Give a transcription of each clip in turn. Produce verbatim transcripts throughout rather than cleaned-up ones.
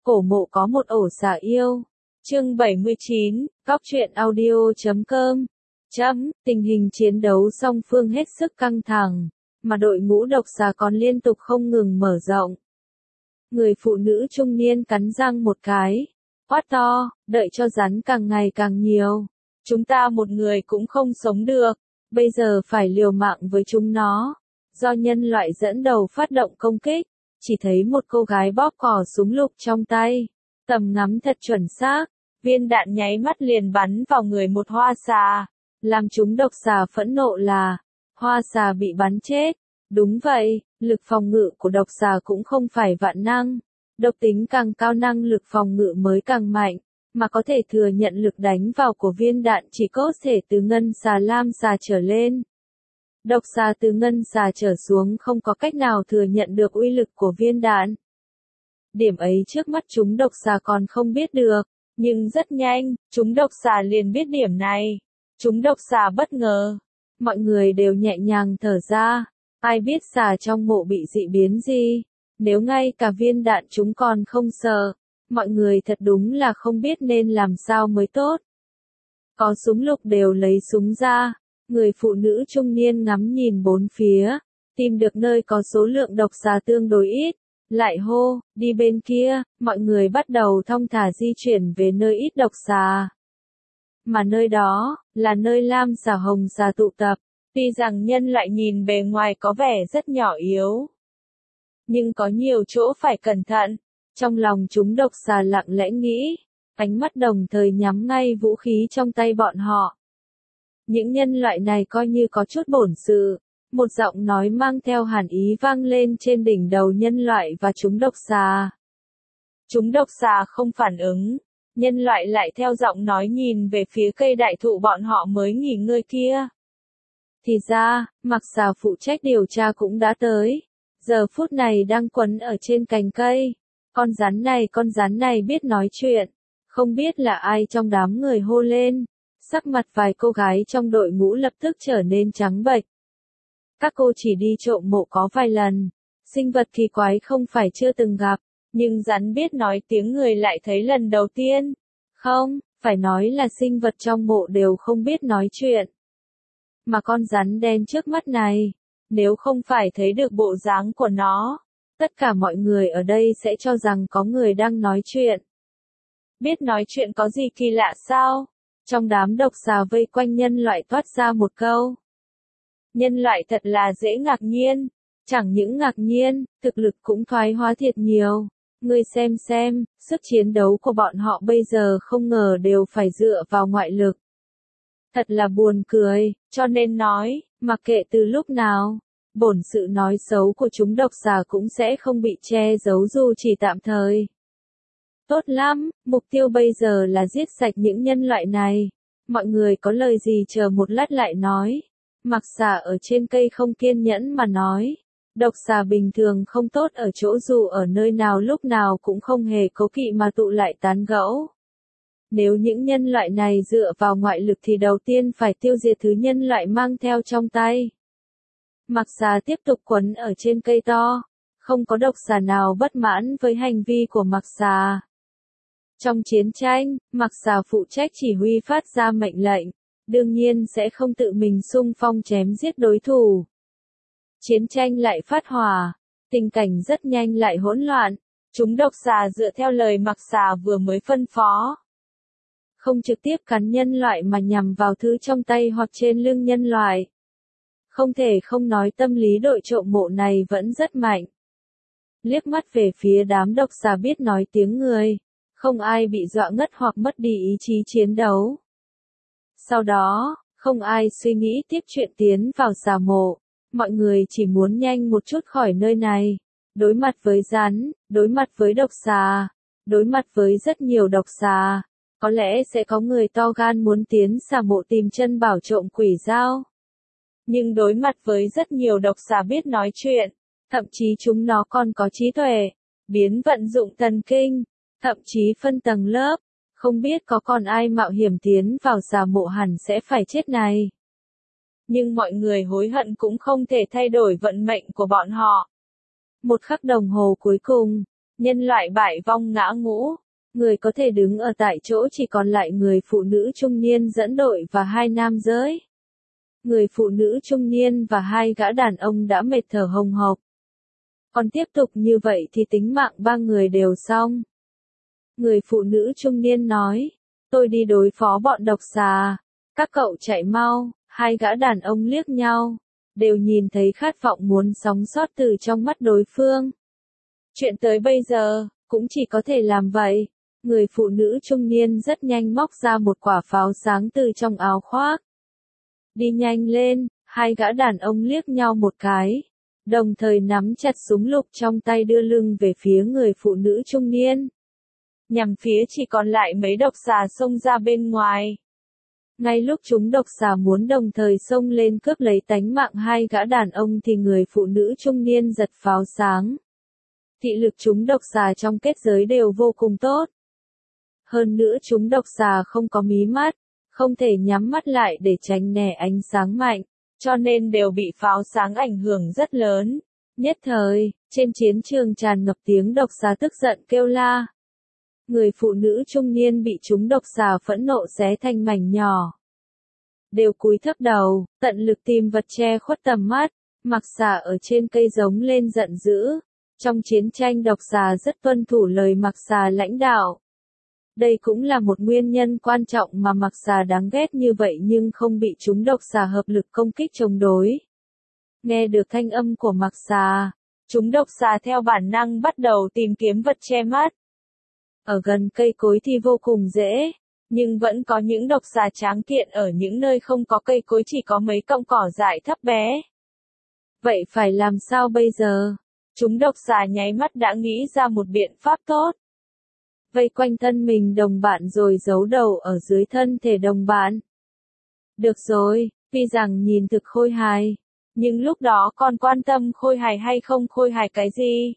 Cổ mộ có một ổ xà yêu. Chương bảy mươi chín, Cóc truyện audio chấm com. Chấm, tình hình chiến đấu song phương hết sức căng thẳng, mà đội ngũ độc xà còn liên tục không ngừng mở rộng. Người phụ nữ trung niên cắn răng một cái, quát to, đợi cho rắn càng ngày càng nhiều. Chúng ta một người cũng không sống được, bây giờ phải liều mạng với chúng nó. Do nhân loại dẫn đầu phát động công kích, chỉ thấy một cô gái bóp cò súng lục trong tay, tầm ngắm thật chuẩn xác, viên đạn nháy mắt liền bắn vào người một hoa xà, làm chúng độc xà phẫn nộ là, hoa xà bị bắn chết. Đúng vậy, lực phòng ngự của độc xà cũng không phải vạn năng, độc tính càng cao năng lực phòng ngự mới càng mạnh, mà có thể thừa nhận lực đánh vào của viên đạn chỉ có thể từ ngân xà lam xà trở lên. Độc xà từ ngân xà trở xuống không có cách nào thừa nhận được uy lực của viên đạn. Điểm ấy trước mắt chúng độc xà còn không biết được, nhưng rất nhanh, chúng độc xà liền biết điểm này. Chúng độc xà bất ngờ, mọi người đều nhẹ nhàng thở ra, ai biết xà trong mộ bị dị biến gì, nếu ngay cả viên đạn chúng còn không sợ, mọi người thật đúng là không biết nên làm sao mới tốt. Có súng lục đều lấy súng ra. Người phụ nữ trung niên ngắm nhìn bốn phía, tìm được nơi có số lượng độc xà tương đối ít, lại hô, đi bên kia, mọi người bắt đầu thong thả di chuyển về nơi ít độc xà. Mà nơi đó, là nơi lam xà hồng xà tụ tập, tuy rằng nhân loại nhìn bề ngoài có vẻ rất nhỏ yếu. Nhưng có nhiều chỗ phải cẩn thận, trong lòng chúng độc xà lặng lẽ nghĩ, ánh mắt đồng thời nhắm ngay vũ khí trong tay bọn họ. Những nhân loại này coi như có chút bổn sự, một giọng nói mang theo hàn ý vang lên trên đỉnh đầu nhân loại và chúng độc xà. Chúng độc xà không phản ứng, nhân loại lại theo giọng nói nhìn về phía cây đại thụ bọn họ mới nghỉ ngơi kia. Thì ra, Mạc xà phụ trách điều tra cũng đã tới, giờ phút này đang quấn ở trên cành cây. Con rắn này con rắn này biết nói chuyện, không biết là ai trong đám người hô lên. Sắc mặt vài cô gái trong đội ngũ lập tức trở nên trắng bệch. Các cô chỉ đi trộm mộ có vài lần, sinh vật kỳ quái không phải chưa từng gặp, nhưng rắn biết nói tiếng người lại thấy lần đầu tiên. Không, phải nói là sinh vật trong mộ đều không biết nói chuyện. Mà con rắn đen trước mắt này, nếu không phải thấy được bộ dáng của nó, tất cả mọi người ở đây sẽ cho rằng có người đang nói chuyện. Biết nói chuyện có gì kỳ lạ sao? Trong đám độc xà vây quanh nhân loại toát ra một câu. Nhân loại thật là dễ ngạc nhiên, chẳng những ngạc nhiên, thực lực cũng thoái hóa thiệt nhiều. Ngươi xem xem, sức chiến đấu của bọn họ bây giờ không ngờ đều phải dựa vào ngoại lực. Thật là buồn cười, cho nên nói, mặc kệ từ lúc nào, bổn sự nói xấu của chúng độc xà cũng sẽ không bị che giấu dù chỉ tạm thời. Tốt lắm, mục tiêu bây giờ là giết sạch những nhân loại này. Mọi người có lời gì chờ một lát lại nói. Mạc xà ở trên cây không kiên nhẫn mà nói. Độc xà bình thường không tốt ở chỗ dù ở nơi nào lúc nào cũng không hề cố kỵ mà tụ lại tán gẫu. Nếu những nhân loại này dựa vào ngoại lực thì đầu tiên phải tiêu diệt thứ nhân loại mang theo trong tay. Mạc xà tiếp tục quấn ở trên cây to. Không có độc xà nào bất mãn với hành vi của Mạc xà. Trong chiến tranh, Mạc xà phụ trách chỉ huy phát ra mệnh lệnh, đương nhiên sẽ không tự mình xung phong chém giết đối thủ. Chiến tranh lại phát hỏa, tình cảnh rất nhanh lại hỗn loạn, chúng độc xà dựa theo lời Mạc xà vừa mới phân phó. Không trực tiếp cắn nhân loại mà nhằm vào thứ trong tay hoặc trên lưng nhân loại. Không thể không nói tâm lý đội trộm mộ này vẫn rất mạnh. Liếc mắt về phía đám độc xà biết nói tiếng người. Không ai bị dọa ngất hoặc mất đi ý chí chiến đấu. Sau đó, không ai suy nghĩ tiếp chuyện tiến vào xà mộ. Mọi người chỉ muốn nhanh một chút khỏi nơi này. Đối mặt với rắn, đối mặt với độc xà, đối mặt với rất nhiều độc xà. Có lẽ sẽ có người to gan muốn tiến xà mộ tìm chân bảo trộm quỷ dao. Nhưng đối mặt với rất nhiều độc xà biết nói chuyện, thậm chí chúng nó còn có trí tuệ, biến vận dụng thần kinh. Thậm chí phân tầng lớp, không biết có còn ai mạo hiểm tiến vào xà mộ hẳn sẽ phải chết này. Nhưng mọi người hối hận cũng không thể thay đổi vận mệnh của bọn họ. Một khắc đồng hồ cuối cùng, Nhân loại bại vong ngã ngũ. Người có thể đứng ở tại chỗ chỉ còn lại người phụ nữ trung niên dẫn đội và hai nam giới. Người phụ nữ trung niên và hai gã đàn ông đã mệt thở hồng hộc. Còn tiếp tục như vậy thì tính mạng ba người đều xong. Người phụ nữ trung niên nói, tôi đi đối phó bọn độc xà. Các cậu chạy mau, hai gã đàn ông liếc nhau, đều nhìn thấy khát vọng muốn sống sót từ trong mắt đối phương. Chuyện tới bây giờ, cũng chỉ có thể làm vậy. Người phụ nữ trung niên rất nhanh móc ra một quả pháo sáng từ trong áo khoác. Đi nhanh lên, hai gã đàn ông liếc nhau một cái, đồng thời nắm chặt súng lục trong tay đưa lưng về phía người phụ nữ trung niên. Nhằm phía chỉ còn lại mấy độc xà xông ra bên ngoài. Ngay lúc chúng độc xà muốn đồng thời xông lên cướp lấy tánh mạng hai gã đàn ông thì người phụ nữ trung niên giật pháo sáng. Thị lực chúng độc xà trong kết giới đều vô cùng tốt. Hơn nữa chúng độc xà không có mí mắt, không thể nhắm mắt lại để tránh né ánh sáng mạnh, cho nên đều bị pháo sáng ảnh hưởng rất lớn. Nhất thời, trên chiến trường tràn ngập tiếng độc xà tức giận kêu la. Người phụ nữ trung niên bị chúng độc xà phẫn nộ xé thành mảnh nhỏ. Đều cúi thấp đầu, tận lực tìm vật che khuất tầm mắt, mặc xà ở trên cây giống lên giận dữ. Trong chiến tranh độc xà rất tuân thủ lời mặc xà lãnh đạo. Đây cũng là một nguyên nhân quan trọng mà mặc xà đáng ghét như vậy nhưng không bị chúng độc xà hợp lực công kích chống đối. Nghe được thanh âm của mặc xà, chúng độc xà theo bản năng bắt đầu tìm kiếm vật che mắt. Ở gần cây cối thì vô cùng dễ, nhưng vẫn có những độc xà tráng kiện ở những nơi không có cây cối chỉ có mấy cọng cỏ dại thấp bé. Vậy phải làm sao bây giờ? Chúng độc xà nháy mắt đã nghĩ ra một biện pháp tốt. Vây quanh thân mình đồng bạn rồi giấu đầu ở dưới thân thể đồng bạn. Được rồi, tuy rằng nhìn thực khôi hài, nhưng lúc đó còn quan tâm khôi hài hay không khôi hài cái gì?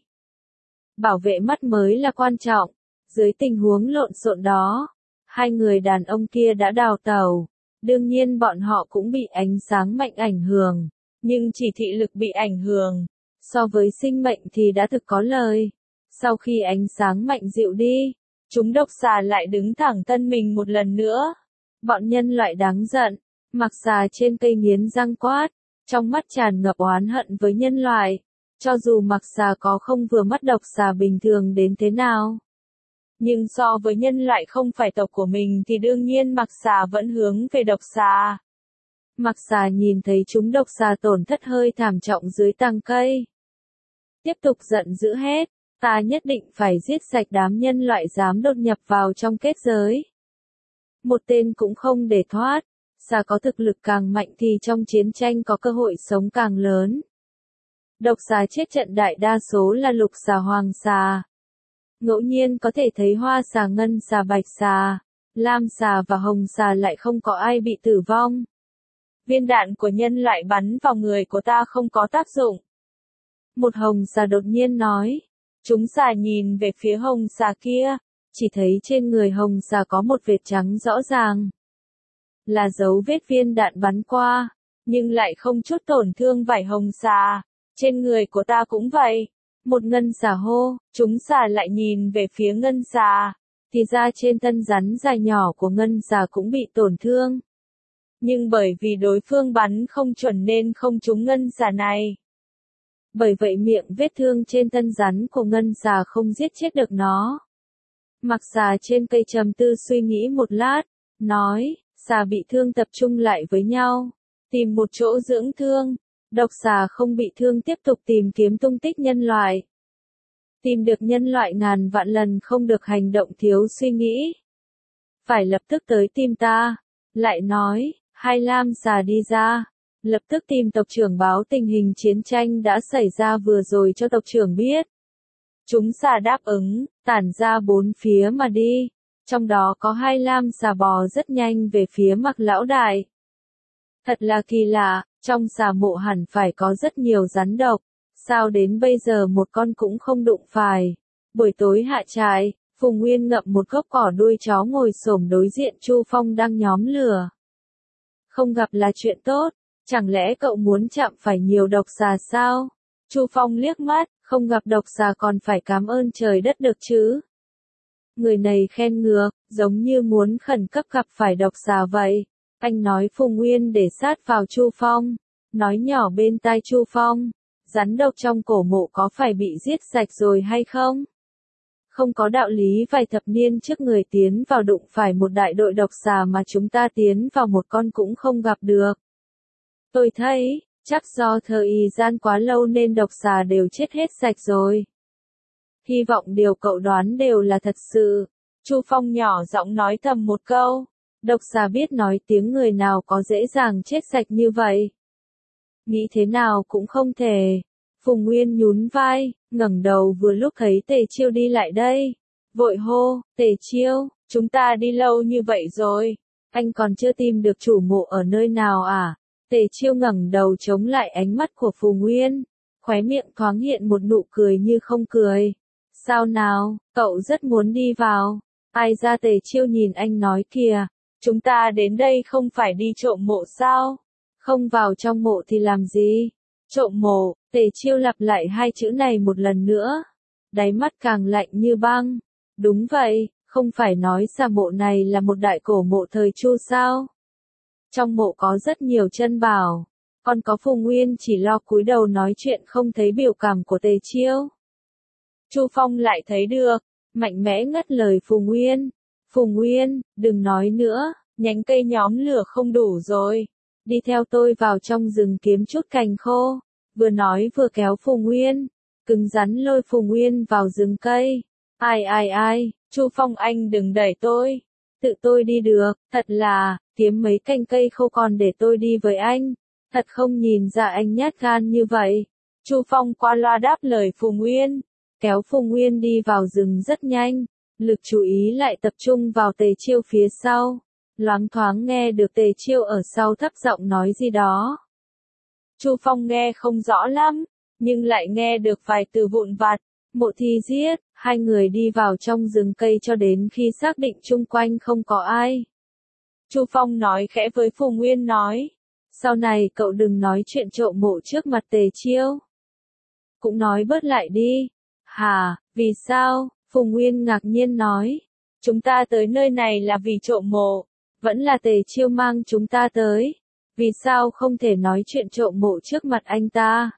Bảo vệ mắt mới là quan trọng. Dưới tình huống lộn xộn đó, hai người đàn ông kia đã đào tẩu. Đương nhiên bọn họ cũng bị ánh sáng mạnh ảnh hưởng, nhưng chỉ thị lực bị ảnh hưởng. So với sinh mệnh thì đã thực có lời. Sau khi ánh sáng mạnh dịu đi, chúng độc xà lại đứng thẳng thân mình một lần nữa. Bọn nhân loại đáng giận, mặc xà trên cây nghiến răng quát, trong mắt tràn ngập oán hận với nhân loại. Cho dù mặc xà có không vừa mắt độc xà bình thường đến thế nào, nhưng so với nhân loại không phải tộc của mình thì đương nhiên mặc xà vẫn hướng về độc xà. Mặc xà nhìn thấy chúng độc xà tổn thất hơi thảm trọng dưới tàng cây. Tiếp tục giận dữ hét, ta nhất định phải giết sạch đám nhân loại dám đột nhập vào trong kết giới. Một tên cũng không để thoát, xà có thực lực càng mạnh thì trong chiến tranh có cơ hội sống càng lớn. Độc xà chết trận đại đa số là lục xà hoàng xà. Ngẫu nhiên có thể thấy hoa xà ngân xà bạch xà, lam xà và hồng xà lại không có ai bị tử vong. Viên đạn của nhân loại bắn vào người của ta không có tác dụng. Một hồng xà đột nhiên nói. Chúng xà nhìn về phía hồng xà kia, chỉ thấy trên người hồng xà có một vệt trắng rõ ràng. Là dấu vết viên đạn bắn qua, nhưng lại không chút tổn thương vảy hồng xà. Trên người của ta cũng vậy. Một ngân xà hô, chúng xà lại nhìn về phía ngân xà, thì ra trên thân rắn dài nhỏ của ngân xà cũng bị tổn thương. Nhưng bởi vì đối phương bắn không chuẩn nên không trúng ngân xà này. Bởi vậy miệng vết thương trên thân rắn của ngân xà không giết chết được nó. Mặc xà trên cây trầm tư suy nghĩ một lát, nói, xà bị thương tập trung lại với nhau, tìm một chỗ dưỡng thương. Độc xà không bị thương tiếp tục tìm kiếm tung tích nhân loại. Tìm được nhân loại ngàn vạn lần không được hành động thiếu suy nghĩ. Phải lập tức tới tìm ta. Lại nói, hai lam xà đi ra. Lập tức tìm tộc trưởng báo tình hình chiến tranh đã xảy ra vừa rồi cho tộc trưởng biết. Chúng xà đáp ứng, tản ra bốn phía mà đi. Trong đó có hai lam xà bò rất nhanh về phía Mặc lão đại. Thật là kỳ lạ, trong xà mộ hẳn phải có rất nhiều rắn độc, sao đến bây giờ một con cũng không đụng phải. Buổi tối hạ trại, Phùng Nguyên ngậm một gốc cỏ đuôi chó ngồi xổm đối diện Chu Phong đang nhóm lửa. Không gặp là chuyện tốt, chẳng lẽ cậu muốn chạm phải nhiều độc xà sao? Chu Phong liếc mắt, Không gặp độc xà còn phải cảm ơn trời đất được chứ. Người này khen ngược, giống như muốn khẩn cấp gặp phải độc xà vậy. Anh nói Phùng Nguyên để sát vào Chu Phong, nói nhỏ bên tai Chu Phong, rắn độc trong cổ mộ có phải bị giết sạch rồi hay không? Không có đạo lý vài thập niên trước người tiến vào đụng phải một đại đội độc xà mà chúng ta tiến vào một con cũng không gặp được. Tôi thấy, chắc do thời gian quá lâu nên độc xà đều chết hết sạch rồi. Hy vọng điều cậu đoán đều là thật sự. Chu Phong nhỏ giọng nói thầm một câu. Độc xà biết nói tiếng người nào có dễ dàng chết sạch như vậy. Nghĩ thế nào cũng không thể. Phùng Nguyên nhún vai, ngẩng đầu vừa lúc thấy Tề Chiêu đi lại đây. Vội hô, Tề Chiêu, chúng ta đi lâu như vậy rồi. Anh còn chưa tìm được chủ mộ ở nơi nào à? Tề Chiêu ngẩng đầu chống lại ánh mắt của Phùng Nguyên. Khóe miệng thoáng hiện một nụ cười như không cười. Sao nào, cậu rất muốn đi vào. Ai ra Tề Chiêu nhìn anh nói kìa. Chúng ta đến đây không phải đi trộm mộ sao? Không vào trong mộ thì làm gì? Trộm mộ, Tề Chiêu lặp lại hai chữ này một lần nữa. Đáy mắt càng lạnh như băng. Đúng vậy, không phải nói ra mộ này là một đại cổ mộ thời Chu sao? Trong mộ có rất nhiều chân bảo. Còn có Phùng Nguyên chỉ lo cúi đầu nói chuyện không thấy biểu cảm của Tề Chiêu. Chu Phong lại thấy được, mạnh mẽ ngắt lời Phùng Nguyên. Phùng Nguyên, đừng nói nữa, nhánh cây nhóm lửa không đủ rồi. Đi theo tôi vào trong rừng kiếm chút cành khô. Vừa nói vừa kéo Phùng Nguyên, cứng rắn lôi Phùng Nguyên vào rừng cây. Ai ai ai, Chu Phong anh đừng đẩy tôi. Tự tôi đi được, thật là, kiếm mấy cành cây khô còn để tôi đi với anh. Thật không nhìn ra anh nhát gan như vậy. Chu Phong qua loa đáp lời Phùng Nguyên, kéo Phùng Nguyên đi vào rừng rất nhanh. Lực chú ý lại tập trung vào Tề Chiêu phía sau. Loáng thoáng nghe được Tề Chiêu ở sau thấp giọng nói gì đó. Chu Phong nghe không rõ lắm, nhưng lại nghe được vài từ vụn vặt. Mộ thi giết, hai người đi vào trong rừng cây cho đến khi xác định chung quanh không có ai. Chu Phong nói khẽ với Phùng Nguyên nói. Sau này cậu đừng nói chuyện trộm mộ trước mặt Tề Chiêu. Cũng nói bớt lại đi. Hả, vì sao? Phùng Nguyên ngạc nhiên nói. Chúng ta tới nơi này là vì trộm mộ. Vẫn là Tề Chiêu mang chúng ta tới. Vì sao không thể nói chuyện trộm mộ trước mặt anh ta?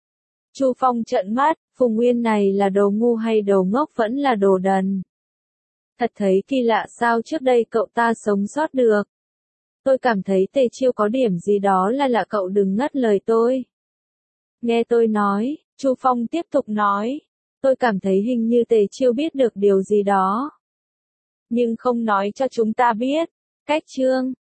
Chu Phong trợn mắt, Phùng Nguyên này là đồ ngu hay đồ ngốc vẫn là đồ đần. Thật thấy kỳ lạ sao trước đây cậu ta sống sót được. Tôi cảm thấy Tề Chiêu có điểm gì đó là lạ cậu đừng ngắt lời tôi. Nghe tôi nói, Chu Phong tiếp tục nói. Tôi cảm thấy hình như Tề Chiêu biết được điều gì đó. Nhưng không nói cho chúng ta biết. Cách chương